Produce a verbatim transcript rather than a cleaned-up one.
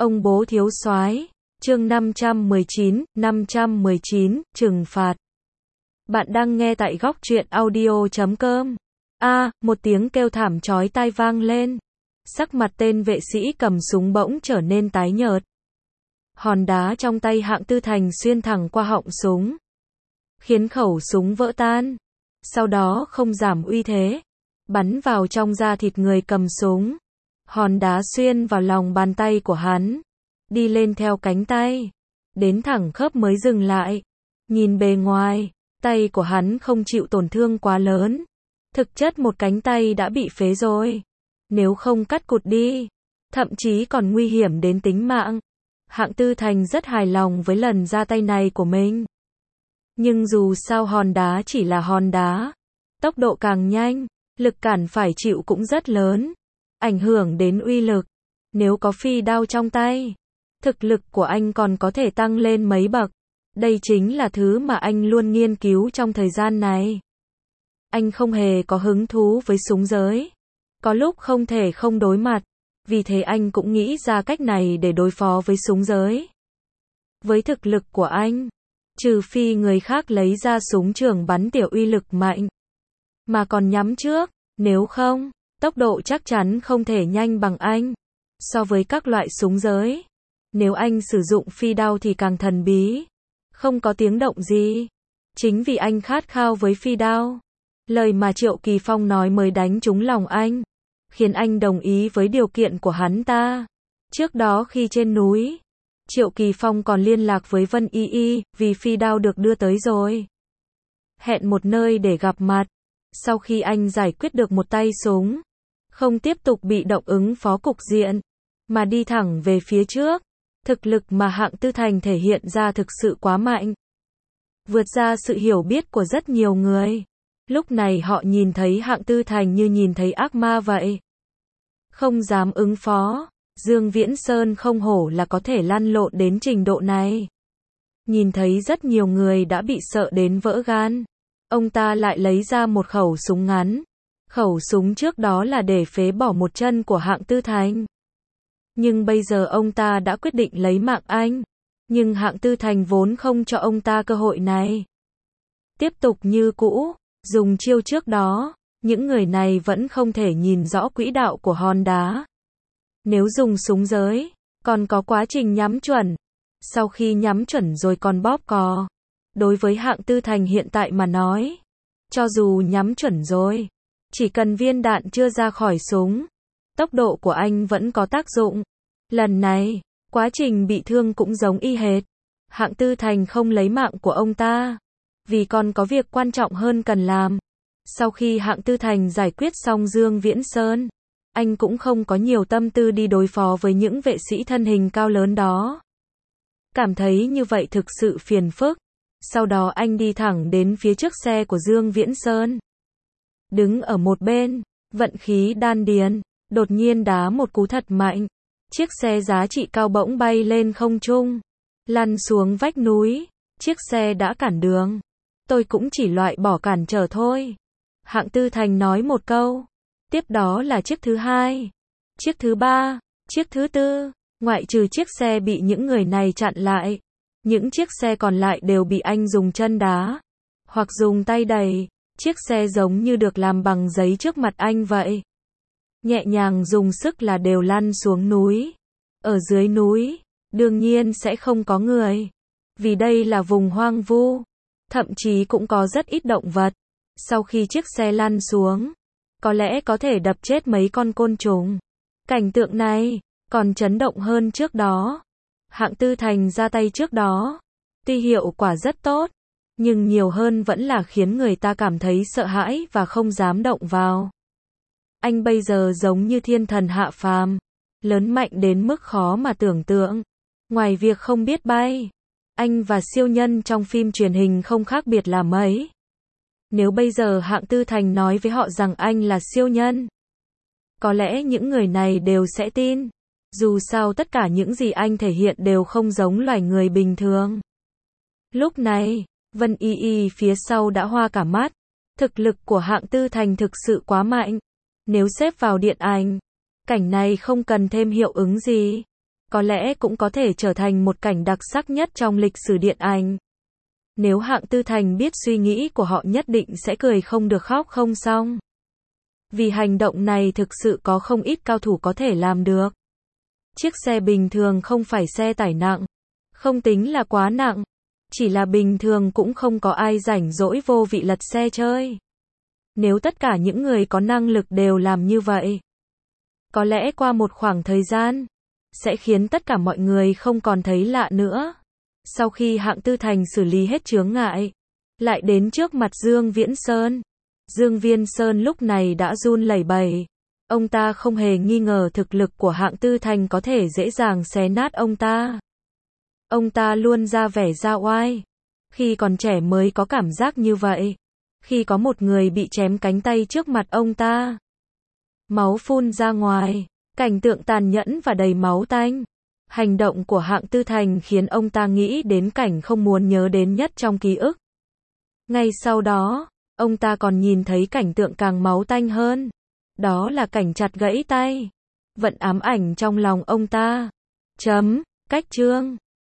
Ông bố thiếu soái, chương năm trăm mười chín, năm trăm mười chín, trừng phạt. Bạn đang nghe tại góc truyện audio chấm com. A, một tiếng kêu thảm chói tai vang lên. Sắc mặt tên vệ sĩ cầm súng bỗng trở nên tái nhợt. Hòn đá trong tay Hạng Tư Thành xuyên thẳng qua họng súng, khiến khẩu súng vỡ tan. Sau đó không giảm uy thế, bắn vào trong da thịt người cầm súng. Hòn đá xuyên vào lòng bàn tay của hắn, đi lên theo cánh tay, đến thẳng khớp mới dừng lại. Nhìn bề ngoài, tay của hắn không chịu tổn thương quá lớn. Thực chất một cánh tay đã bị phế rồi. Nếu không cắt cụt đi, thậm chí còn nguy hiểm đến tính mạng. Hạng Tư Thành rất hài lòng với lần ra tay này của mình. Nhưng dù sao hòn đá chỉ là hòn đá, tốc độ càng nhanh, lực cản phải chịu cũng rất lớn, ảnh hưởng đến uy lực. Nếu có phi đao trong tay, thực lực của anh còn có thể tăng lên mấy bậc. Đây chính là thứ mà anh luôn nghiên cứu trong thời gian này. Anh không hề có hứng thú với súng giới. Có lúc không thể không đối mặt. Vì thế anh cũng nghĩ ra cách này để đối phó với súng giới. Với thực lực của anh, trừ phi người khác lấy ra súng trường bắn tỉa uy lực mạnh, mà còn nhắm trước, nếu không, tốc độ chắc chắn không thể nhanh bằng anh. So với các loại súng giới, nếu anh sử dụng phi đao thì càng thần bí, không có tiếng động gì. Chính vì anh khát khao với phi đao, lời mà Triệu Kỳ Phong nói mới đánh trúng lòng anh, khiến anh đồng ý với điều kiện của hắn ta. Trước đó khi trên núi, Triệu Kỳ Phong còn liên lạc với Vân Y Y, vì phi đao được đưa tới rồi. Hẹn một nơi để gặp mặt. Sau khi anh giải quyết được một tay súng, không tiếp tục bị động ứng phó cục diện, mà đi thẳng về phía trước. Thực lực mà Hạng Tư Thành thể hiện ra thực sự quá mạnh, vượt ra sự hiểu biết của rất nhiều người. Lúc này họ nhìn thấy Hạng Tư Thành như nhìn thấy ác ma vậy, không dám ứng phó. Dương Viễn Sơn không hổ là có thể lăn lộn đến trình độ này. Nhìn thấy rất nhiều người đã bị sợ đến vỡ gan, ông ta lại lấy ra một khẩu súng ngắn. Khẩu súng trước đó là để phế bỏ một chân của Hạng Tư Thành. Nhưng bây giờ ông ta đã quyết định lấy mạng anh. Nhưng Hạng Tư Thành vốn không cho ông ta cơ hội này. Tiếp tục như cũ, dùng chiêu trước đó, những người này vẫn không thể nhìn rõ quỹ đạo của hòn đá. Nếu dùng súng giới, còn có quá trình nhắm chuẩn. Sau khi nhắm chuẩn rồi còn bóp cò. Đối với Hạng Tư Thành hiện tại mà nói, cho dù nhắm chuẩn rồi, chỉ cần viên đạn chưa ra khỏi súng, tốc độ của anh vẫn có tác dụng. Lần này, quá trình bị thương cũng giống y hệt. Hạng Tư Thành không lấy mạng của ông ta, vì còn có việc quan trọng hơn cần làm. Sau khi Hạng Tư Thành giải quyết xong Dương Viễn Sơn, anh cũng không có nhiều tâm tư đi đối phó với những vệ sĩ thân hình cao lớn đó. Cảm thấy như vậy thực sự phiền phức. Sau đó anh đi thẳng đến phía trước xe của Dương Viễn Sơn. Đứng ở một bên, vận khí đan điền, đột nhiên đá một cú thật mạnh. Chiếc xe giá trị cao bỗng bay lên không trung, lăn xuống vách núi. Chiếc xe đã cản đường. Tôi cũng chỉ loại bỏ cản trở thôi. Hạng Tư Thành nói một câu. Tiếp đó là chiếc thứ hai, chiếc thứ ba, chiếc thứ tư. Ngoại trừ chiếc xe bị những người này chặn lại, những chiếc xe còn lại đều bị anh dùng chân đá, hoặc dùng tay đẩy. Chiếc xe giống như được làm bằng giấy trước mặt anh vậy. Nhẹ nhàng dùng sức là đều lăn xuống núi. Ở dưới núi, đương nhiên sẽ không có người. Vì đây là vùng hoang vu. Thậm chí cũng có rất ít động vật. Sau khi chiếc xe lăn xuống, có lẽ có thể đập chết mấy con côn trùng. Cảnh tượng này còn chấn động hơn trước đó. Hạng Tư Thành ra tay trước đó, tuy hiệu quả rất tốt, nhưng nhiều hơn vẫn là khiến người ta cảm thấy sợ hãi và không dám động vào. Anh bây giờ giống như thiên thần hạ phàm, lớn mạnh đến mức khó mà tưởng tượng. Ngoài việc không biết bay, anh và siêu nhân trong phim truyền hình không khác biệt là mấy. Nếu bây giờ Hạng Tư Thành nói với họ rằng anh là siêu nhân, có lẽ những người này đều sẽ tin. Dù sao tất cả những gì anh thể hiện đều không giống loài người bình thường. Lúc này, Vân Y Y phía sau đã hoa cả mắt. Thực lực của Hạng Tư Thành thực sự quá mạnh. Nếu xếp vào điện ảnh, cảnh này không cần thêm hiệu ứng gì. có lẽ cũng có thể trở thành một cảnh đặc sắc nhất trong lịch sử điện ảnh. Nếu Hạng Tư Thành biết suy nghĩ của họ nhất định sẽ cười không được khóc không xong. Vì hành động này thực sự có không ít cao thủ có thể làm được. Chiếc xe bình thường không phải xe tải nặng, không tính là quá nặng, chỉ là bình thường cũng không có ai rảnh rỗi vô vị lật xe chơi. Nếu tất cả những người có năng lực đều làm như vậy, có lẽ qua một khoảng thời gian, sẽ khiến tất cả mọi người không còn thấy lạ nữa. Sau khi Hạng Tư Thành xử lý hết chướng ngại, lại đến trước mặt Dương Viễn Sơn. Dương Viễn Sơn lúc này đã run lẩy bẩy. Ông ta không hề nghi ngờ thực lực của Hạng Tư Thành có thể dễ dàng xé nát ông ta. Ông ta luôn ra vẻ ra oai. Khi còn trẻ mới có cảm giác như vậy. Khi có một người bị chém cánh tay trước mặt ông ta, máu phun ra ngoài, cảnh tượng tàn nhẫn và đầy máu tanh. Hành động của Hạng Tư Thành khiến ông ta nghĩ đến cảnh không muốn nhớ đến nhất trong ký ức. Ngay sau đó, ông ta còn nhìn thấy cảnh tượng càng máu tanh hơn. Đó là cảnh chặt gãy tay. Vẫn ám ảnh trong lòng ông ta. Chấm, cách chương.